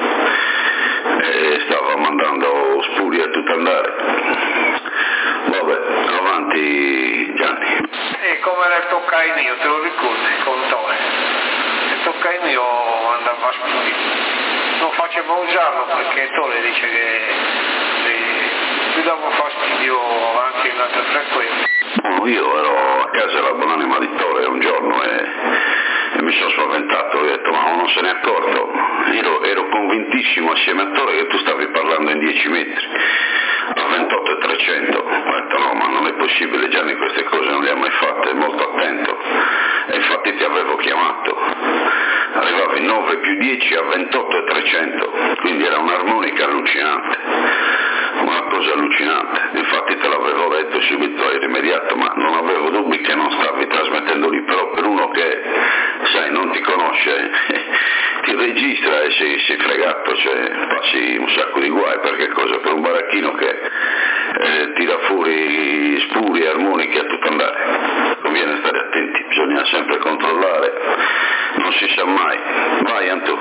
stava mandando spurie a tutto andare. Vabbè, avanti Gianni. E come nel Toccainio, te lo ricordi, con Tone? Il Toccainio andava a spurie. non faceva usarlo perché Tole dice che mi dava fastidio anche in altre frequenze. Io ero a casa della buonanima di Tole un giorno e mi sono spaventato, ho detto ma non se n'è accorto, ero convintissimo assieme a Tole che tu stavi parlando in 10 metri, a 28.300, ho detto no, ma non è possibile, Gianni queste cose non le ha mai fatte, è molto attento, e infatti ti avevo chiamato, arrivavi 9 più 10 a 28.300, quindi era un'armonica allucinante, una cosa allucinante, infatti te l'avevo detto subito, hai rimediato, ma non avevo dubbi che non stavi trasmettendo lì, però per uno che, sai, non ti conosce, ti registra e sei fregato, cioè passi un sacco di guai, perché cosa? Per un baracchino che tira fuori spuri e armoniche a tutto andare, conviene stare attenti, bisogna sempre controllare, non si sa mai. Vai Antu,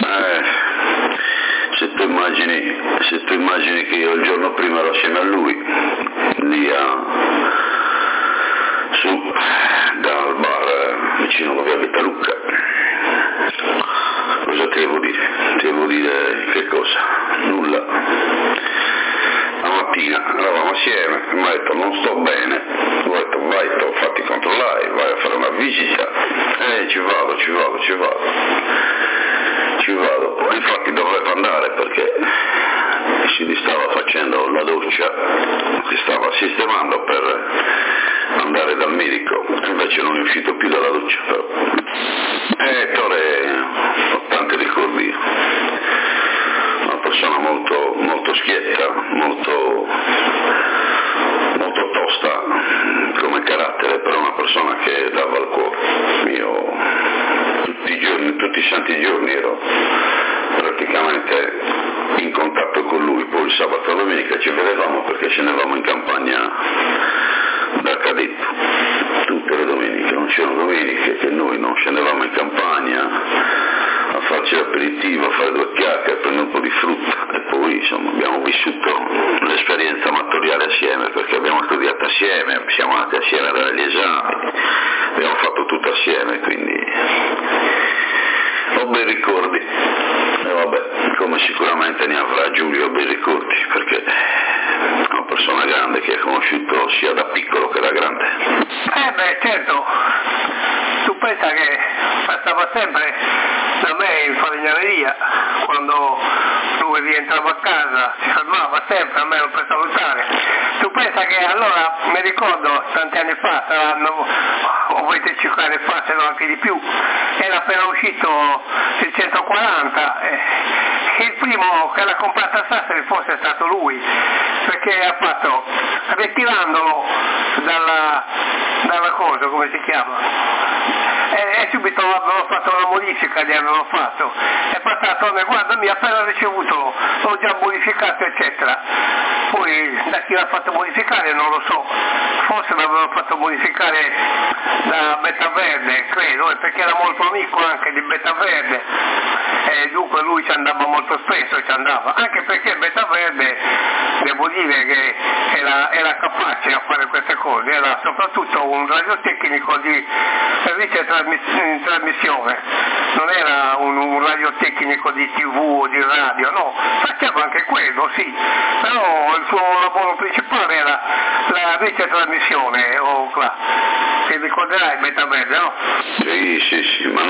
se tu immagini che io il giorno prima ero assieme a lui, lì su dal bar vicino dove abita Lucca, cosa ti devo dire? Ti devo dire che cosa? Nulla. La mattina eravamo assieme e mi ha detto non sto bene, ho detto vai, fatti controllare, vai a fare una visita, ci vado, infatti dovevo andare perché si stava facendo la doccia, si stava sistemando per andare dal medico, invece non è uscito più dalla doccia però. Tore, ho tanti ricordi, una persona molto, molto schietta, molto tosta come carattere, però una persona che dava il cuore. Io tutti i santi giorni ero praticamente in contatto con lui, poi il sabato e domenica ci vedevamo perché scendevamo in campagna da cadetto tutte le domeniche, non c'erano domeniche che noi non scendevamo in campagna a farci l'aperitivo, a fare 2 chiacchiere, a prendere un po' di frutta e poi insomma abbiamo vissuto l'esperienza amatoriale assieme perché abbiamo studiato assieme, siamo andati assieme a dare gli esami, abbiamo fatto tutto assieme, quindi ho bei ricordi e vabbè, come sicuramente ne avrà Giulio bei ricordi perché è una persona grande che ha conosciuto sia da piccolo che da grande. Certo, tu pensa che passava sempre da me in falegnameria, quando lui rientrava a casa si fermava sempre a me per salutare. Tu pensa che allora mi ricordo tanti anni fa, saranno o 25 anni fa, se non anche di più, era appena uscito il 140 e il primo che l'ha comprato a Sassari fosse stato lui, perché ha fatto, ritirandolo dalla cosa, come si chiama, e subito avevano fatto una modifica, gli avevano fatto, è passato a me, guarda mi ha appena ricevuto, l'ho già modificato eccetera, poi da chi l'ha fatto modificare non lo so, forse l'avevano fatto modificare da Beta Verde, credo, perché era molto amico anche di Beta Verde, e dunque lui ci andava molto spesso, anche perché Beta Verde devo dire che era capace a fare queste cose, era soprattutto un radiotecnico di servizio in trasmissione, non era un radiotecnico di TV o di radio, no, faceva anche quello, sì, però il suo lavoro principale era la trasmissione, ti ricorderai Beta Verde, no? Sì, ma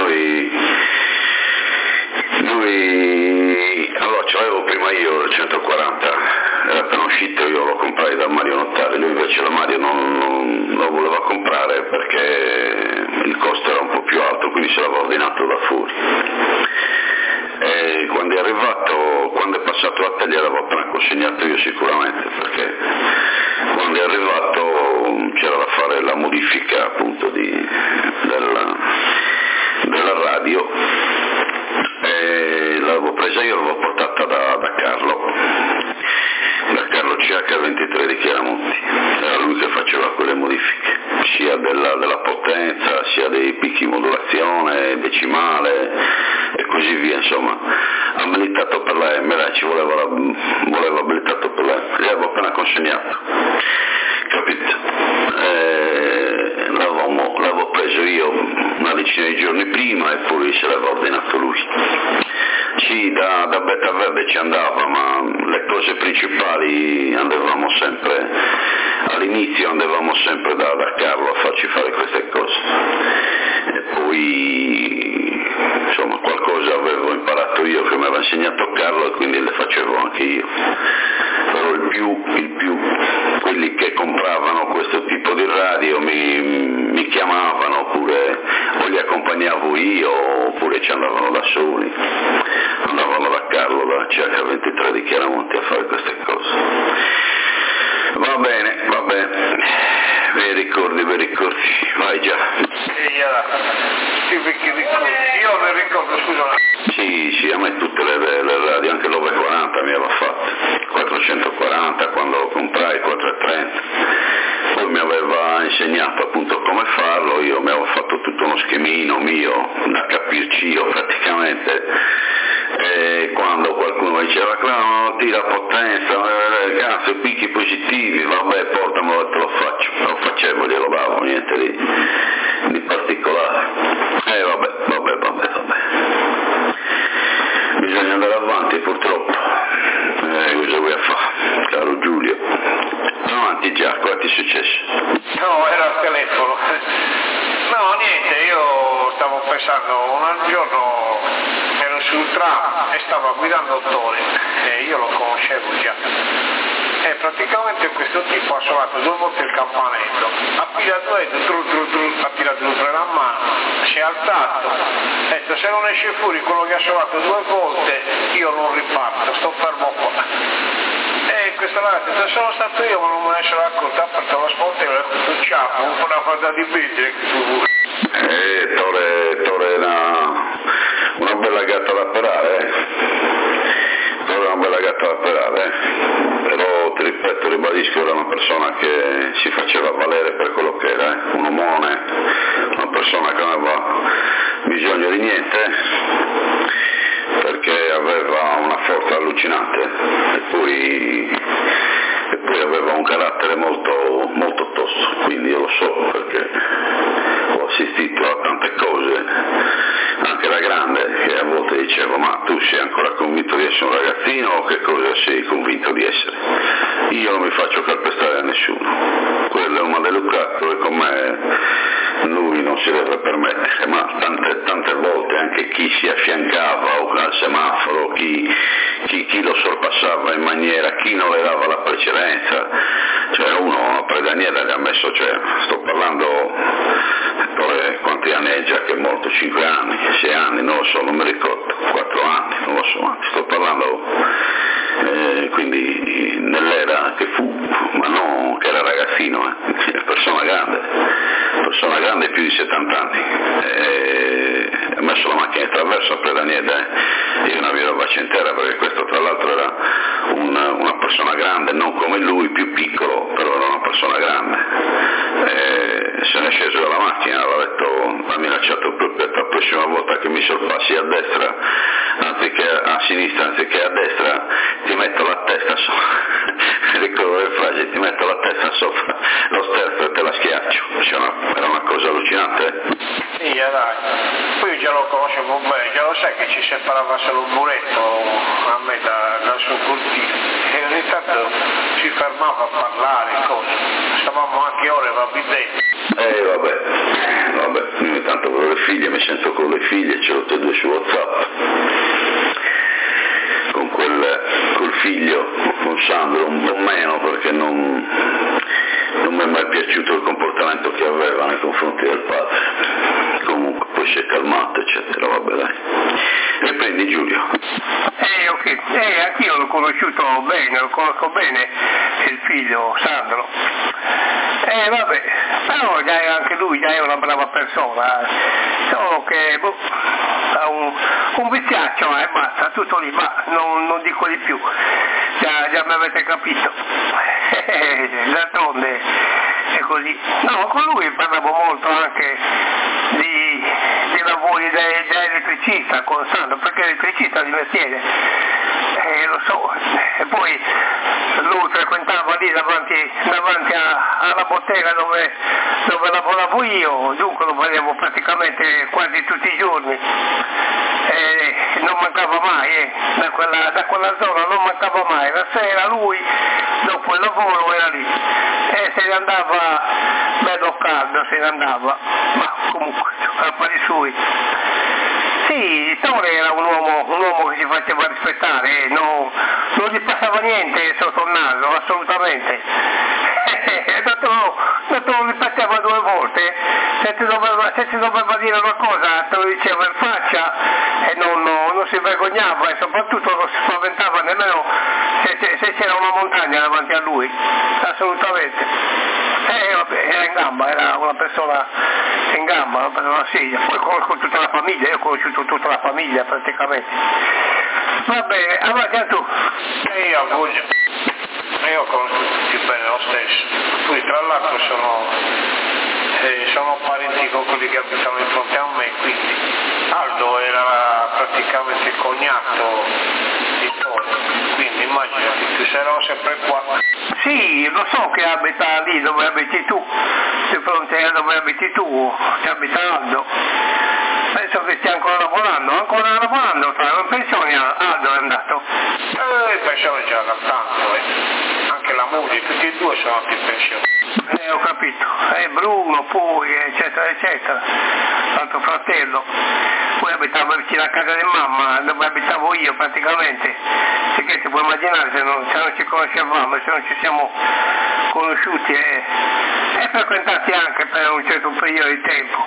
lui allora ce l'avevo prima io il 140, era appena uscito, io lo comprai da Mario Nottari, lui invece la Mario non lo voleva comprare perché il costo era un po' più alto, quindi se l'aveva ordinato da fuori. E quando è passato l'atelier l'avevo appena consegnato io sicuramente, perché quando è arrivato c'era da fare la modifica appunto della radio e l'avevo presa io, l'avevo portata da Carlo CH23 di Chiaramonti, era lui che faceva quelle modifiche, sia della potenza, sia dei picchi modulazione, decimale e così via, insomma, abilitato per la M, ci voleva abilitato per la M, l'avevo appena consegnato, capito? L'avevo preso io una decina di giorni prima e poi se l'aveva ordinato lui. Sì, sì, da Beta Verde ci andava, ma le cose principali all'inizio andavamo sempre da Carlo a farci fare queste cose, e poi insomma qualcosa avevo imparato io che mi aveva insegnato Carlo e quindi le facevo anche io, però il più quelli che compravano questo tipo di radio mi chiamavano, oppure o li accompagnavo io oppure ci andavano da soli, andavano da Carlo da CH23 di Chiaramonti a fare queste cose. Va bene, bei ricordi, vai già. Sì, perché io ne ricordo, scusa. Sì, a me tutte le radio, anche l'Ove40 mi aveva fatto, 440 quando lo comprai, 430, poi mi aveva insegnato appunto come farlo, io mi avevo fatto tutto uno schemino mio, da capirci io praticamente, e quando qualcuno mi diceva no, tira potenza, cazzo, picchi positivi, vabbè portamelo e te lo faccio, lo facevo, glielo davo, niente di particolare, vabbè. Bisogna andare avanti purtroppo, cosa vuoi fare, caro Giulio? Avanti già, cosa ti è successo? No, era al telefono. No, niente, io stavo pensando, un giorno ero sul tram e stavo guidando Tore e io lo conoscevo già. E praticamente questo tipo ha suonato 2 volte il campanello, ha tirato il freno a mano, si è alzato, ha detto se non esce fuori quello che ha suonato 2 volte io non riparto, sto fermo qua. E questo ragazzo, se sono stato io ma non me ne sono accorto, ha aperto lo sportello e ha detto ciao, un po' una falda di benzina che tu vuoi. Tore era una bella gatta da operare, però ti ripeto, ribadisco, era una persona che si faceva valere per quello che era, un omone, una persona che non aveva bisogno di niente, perché aveva una forza allucinante e poi aveva un carattere molto, molto tosto, quindi io lo so perché ho assistito a tante cose, anche da grande, che a volte dicevo ma tu sei ancora convinto di essere un ragazzino o che cosa sei convinto di essere? Io non mi faccio calpestare a nessuno, quello è un maleducato e con me lui non si deve permettere, ma tante volte anche chi si affiancava o al semaforo, chi lo sorpassava in maniera, chi non le dava la precedenza, cioè uno per Daniele gli ha messo, sto parlando, quanti anni è già che è morto, 5 anni, 6 anni, non lo so, non mi ricordo, 4 anni, non lo so, sto parlando, quindi nell'era che fu, ma non che era ragazzino, persona grande più di 70 anni, ha messo la macchina di traverso a Predaniede, io non avevo la centera perché questo tra l'altro era una persona grande, non come lui, più piccolo, però era una persona grande, se ne è sceso dalla macchina, aveva detto, ha minacciato il proprietario, la prossima volta che mi sorpassi a destra, a sinistra anziché a destra, ti metto la testa sopra, ricordo le frasi, ti metto la testa sopra lo sterzo e te la schiaccio, era una cosa allucinante. Sì, dai, poi già lo conoscevo bene, già lo sai che ci separava solo un muretto a me dal suo cortile e ogni tanto ci fermava a parlare, cose, stavamo anche ore, va bene. Vabbè, ogni tanto con le figlie, mi sento con le figlie, ce l'ho tutte e 2 su WhatsApp, col figlio, con Sandro un po' meno perché non mi è mai piaciuto il comportamento che aveva nei confronti del padre, comunque poi si è calmato eccetera, vabbè dai. Riprendi Giulio. Ok, anch'io l'ho conosciuto bene, lo conosco bene il figlio Sandro. Vabbè, però anche lui già è una brava persona, solo che ha un viziaccio e basta, tutto lì, ma non dico di più, già mi avete capito. D'altronde così. No, con lui parlavo molto anche dei lavori dell'elettricista con Sandro, perché è elettricista di mestiere, lo so, e poi lui frequentava lì davanti alla bottega dove lavoravo io, dunque lo vedevo praticamente quasi tutti i giorni, non mancava mai, da quella zona non mancava mai, la sera lui dopo il lavoro era lì e se ne andava bello caldo, se ne andava, ma comunque affari suoi. Sì, Tore era un uomo che si faceva rispettare, non gli passava niente sotto il naso, assolutamente. Tanto lo ripeteva 2 volte, se ti doveva dire una cosa te lo diceva in faccia e non si vergognava e soprattutto non si spaventava nemmeno se c'era una montagna davanti a lui, assolutamente. Era in gamba, era una persona in gamba, una persona seria. Poi conosco tutta la famiglia, io ho conosciuto tutta la famiglia praticamente. Va bene, avanti a tu. Io ho voglia. Io ho conosciuto tutti bene lo stesso. Poi tra l'altro sono parenti con quelli che abitano di fronte a me, quindi Aldo era praticamente il cognato di Tore, quindi immaginati, ci sarò sempre qua. Sì, lo so che abita lì dove abiti tu, di fronte a dove abiti tu, che abita Aldo. Penso che stia ancora lavorando, in pensione Aldo è andato. In pensione già da tanto, anche la moglie, tutti e 2 sono andati in pensione. Ho capito, Bruno poi, eccetera, eccetera, l'altro fratello, poi abitava vicino a casa di mamma, dove abitavo io praticamente, perché ti puoi immaginare se non ci conoscevamo, se non ci siamo conosciuti e frequentati anche per un certo periodo di tempo.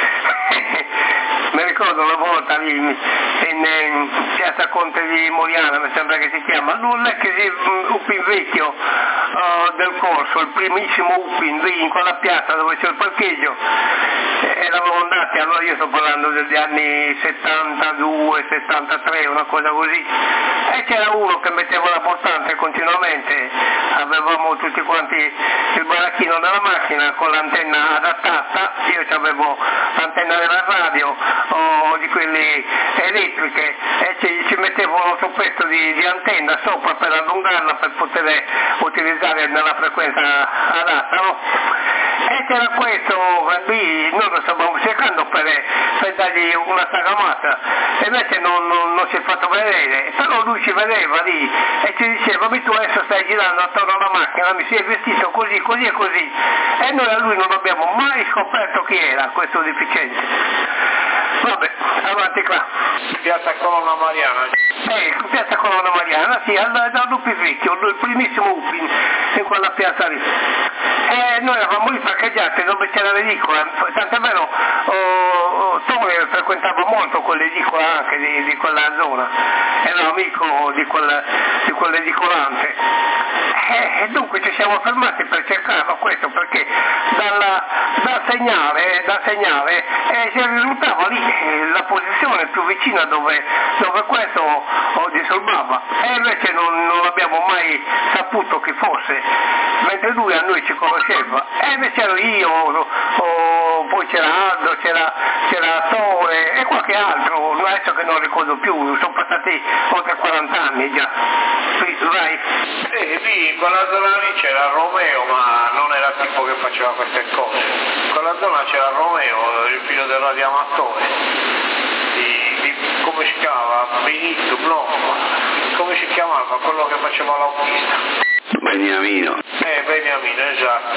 Mi ricordo una volta lì in piazza Conte di Moriana, mi sembra che si chiama, non è che Upin vecchio del corso, il primissimo Upin, lì in quella piazza dove c'è il parcheggio, eravamo andati, allora io sto parlando degli anni 72, 73, una cosa così, e c'era uno che metteva la portante continuamente, avevamo tutti quanti il baracchino della macchina con l'antenna adattata, io avevo l'antenna della radio o di quelle elettriche e ci mettevo un altro pezzo di antenna sopra per allungarla per poter utilizzare nella frequenza adatta, no? E c'era questo, lì noi lo stavamo cercando per dargli una sagamata e invece non si è fatto vedere, però lui ci vedeva lì e ci diceva tu adesso stai girando attorno alla macchina, mi si è vestito così, così e così, e noi a lui non abbiamo mai scoperto chi era questo deficiente. Vabbè, avanti qua. Piazza Colonna Mariana. Piazza Colonna Mariana, sì, dall'Upin vecchio, il primissimo Upin, in quella piazza lì. E noi eravamo lì parcheggiati dove c'era l'edicola, tant'è vero, Tore frequentava molto quell'edicola anche di quella zona, era amico di quell'edicolante. E dunque ci siamo fermati per cercarlo questo, perché dal segnale ci risultava lì la posizione più vicina dove questo disturbava, e invece non abbiamo mai saputo chi fosse, mentre lui a noi ci conosceva, e invece ero io, poi c'era Aldo, c'era Tore e qualche altro, adesso che non ricordo più, sono passati oltre 40 anni già. Vai. Lì in quella zona lì c'era Romeo, ma non era il tipo che faceva queste cose. In quella zona c'era Romeo, il figlio del radioamatore, come si chiamava? Benito, no, come si chiamava quello che faceva l'autista? Beniamino. Beniamino, esatto.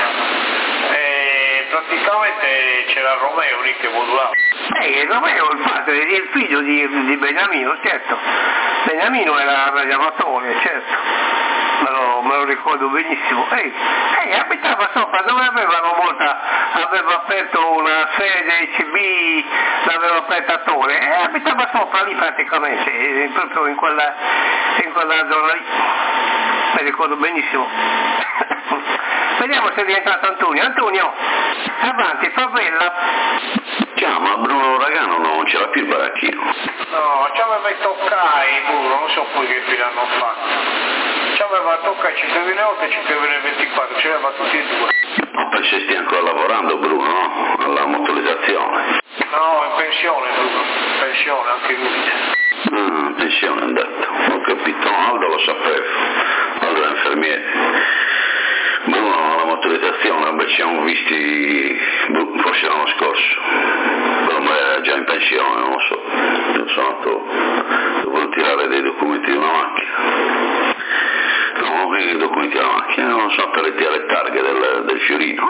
Praticamente c'era Romeo lì che modulava. Romeo il padre, il figlio di Beniamino, certo. Beniamino era radioamatore, certo. Me lo ricordo benissimo. Abitava sopra dove aveva aperto una sede ICB, l'aveva aperta Tore, e abitava sopra lì praticamente, proprio in quella zona lì. Mi ricordo benissimo. Vediamo se è diventato Antonio. Antonio, avanti, favela. Ma Bruno Uragano non c'era più il baracchino. No, ci aveva i toccai, Bruno, non so poi che fine hanno fatto. Ci aveva toccai 5.8 e 5.24, ce l'aveva tutti e 2. Ma pensi stia ancora lavorando Bruno, no? Alla motorizzazione. No, in pensione Bruno, in pensione anche lui. In pensione è andato, ho capito, no, Aldo lo sapevo, Aldo è infermiere. Bruno alla motorizzazione, vabbè, ci siamo visti forse l'anno scorso, però me era già in pensione, non lo so, io sono andato, dovevo tirare dei documenti di una macchina. No, i documenti della macchina, non sono andati alle targhe del Fiorino.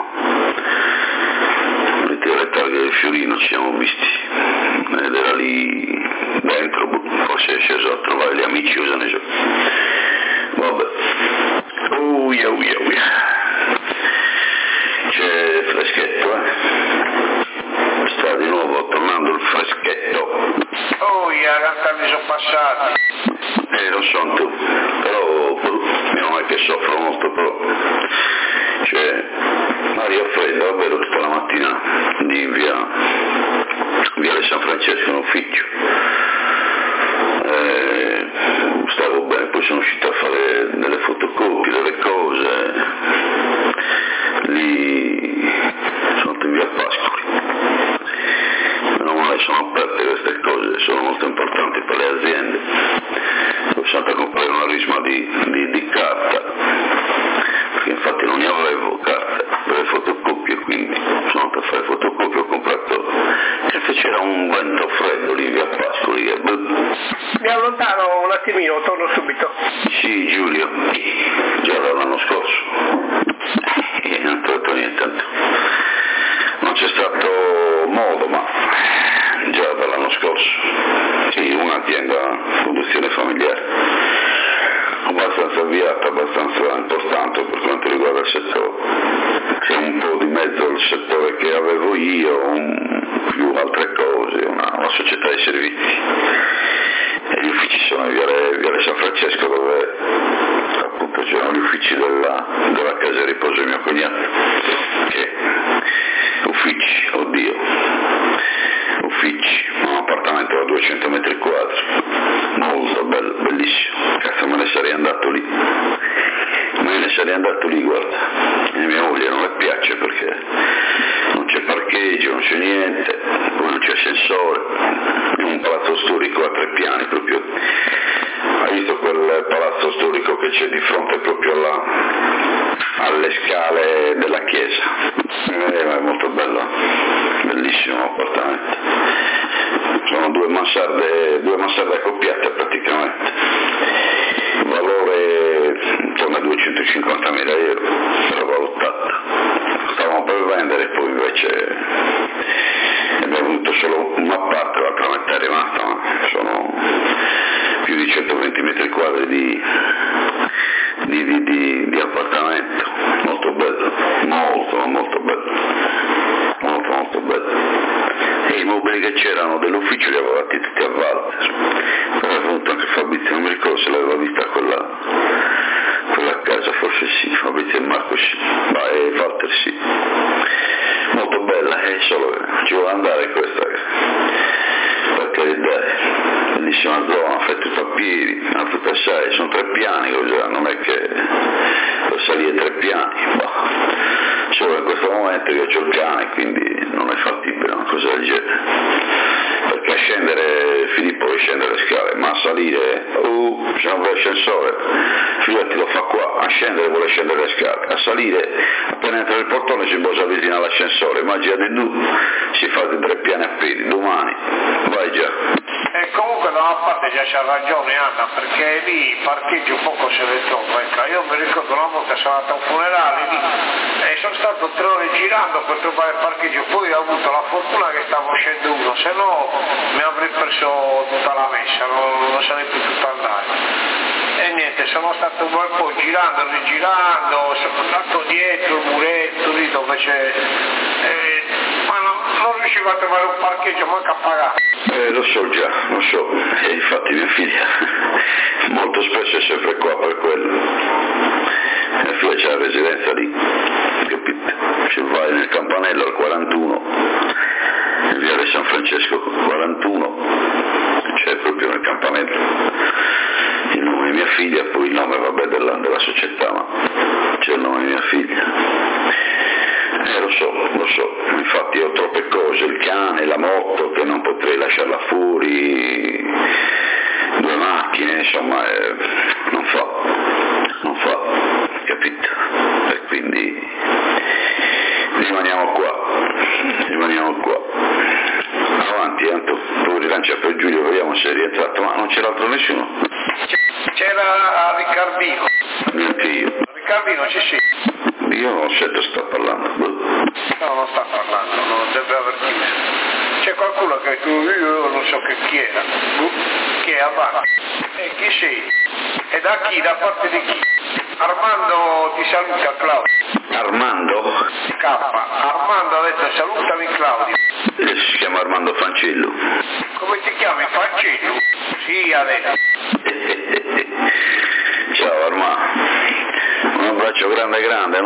Le targhe del Fiorino ci siamo visti ed era lì dentro, forse è sceso a trovare gli amici, cosa ne so. Vabbè. Uia. C'è freschetto, sta di nuovo tornando il freschetto. Quanti anni sono passati? Lo so tu, però non è che soffro molto, però cioè aria fredda, vedo tutta la mattina di via San Francesco in ufficio, stavo bene, poi sono uscito a fare delle fotocopie, delle cose, lì sono andato in via Pascoli. Meno male sono aperte queste cose, sono molto importanti per le aziende. Sono andato a comprare una risma di carta, perché infatti non ne avevo carta per le fotocopie, quindi sono andato a fare fotocopie, ho comprato, perché c'era un vento freddo lì in via Pascoli. Mi allontano un attimino, torno subito. Sì Giulio, già dall'anno scorso, non ho detto niente tanto. Non c'è stato modo, ma già dall'anno scorso, sì, un'azienda produzione familiare, abbastanza avviata, abbastanza importante per quanto riguarda il settore, c'è un po' di mezzo il settore che avevo io, più altre cose, una società di servizi, e gli uffici sono in viale San Francesco, dove appunto c'erano gli uffici della casa di riposo di mio cognato, che uffici, un appartamento da 200 metri quadri, molto bello, bellissimo, cazzo me ne sarei andato lì, guarda, e mia moglie non le piace perché non c'è parcheggio, non c'è niente, poi non c'è ascensore, è un palazzo storico a 3 piani proprio, hai visto quel palazzo storico che c'è di fronte proprio alle scale della chiesa, è molto bello, bellissimo appartamento, sono due mansarde accoppiate praticamente, valore intorno a 250.000 euro, era valutata, stavamo per vendere, poi invece abbiamo avuto solo una parte, l'altra metà è rimasta, ma sono più di 120 metri quadri di appartamento, molto bello, molto bello. E i mobili che c'erano dell'ufficio li avevo dati tutti a Walter, poi è venuto anche Fabrizio, non mi ricordo se l'aveva vista quella casa, forse sì, Fabrizio e Marco sì, ma Walter sì, molto bella, solo ci vuole andare questa, per carità, bellissima zona, fai tutto a piedi, a tutta assai, sono 3 piani, non è che per salire 3 piani, solo in questo momento io ho il cane, quindi non è fattibile una cosa del genere, perché a scendere Filippo vuole scendere le scale, ma a salire se non vuole ascensore figurati lo fa qua, a scendere vuole scendere le scale, a salire appena entra nel portone si posa vicino all'ascensore, immaginate tu, si fa 3 piani a piedi, domani vai già. E comunque da una parte già c'ha ragione Anna, perché lì il parcheggio poco se ne trova, io mi ricordo una volta sono andato a un funerale lì e sono stato 3 ore girando per trovare il parcheggio, poi ho avuto la fortuna che stavo uscendo uno, se no mi avrei perso tutta la messa, non sarei potuto andare. E niente, sono stato un bel po' girando, rigirando, sono andato dietro il muretto lì dove c'è, ma non riuscivo a trovare un parcheggio, manca a pagare. Lo so, e infatti mia figlia molto spesso è sempre qua per quello, mia figlia c'ha la residenza lì, capito? Se vai nel campanello al 41, in via San Francesco 41, c'è proprio nel campanello il nome di mia figlia, poi il nome vabbè della società, ma c'è il nome di mia figlia. Lo so, infatti ho troppe cose, il cane, la moto che non potrei lasciarla fuori, 2 macchine, insomma, non fa, capito? E quindi rimaniamo qua. Avanti, Anto, tu rilancia per Giulio, vediamo se è rientrato, ma non c'era altro nessuno? C'era Riccardino. Neanche io. Riccardino ci sei? Io non sento sta parlando. No, non sta parlando, non deve avvertire. C'è qualcuno che io non so chi era. Chi è avanti? E chi sei? E da chi? Da parte di chi? Armando ti saluta, Claudio. Armando? K. Armando ha detto salutami Claudio. Si chiama Armando Fancello. Come ti chiami? Fancello? Sì, ha detto. Ciao Armando. Un abbraccio grande.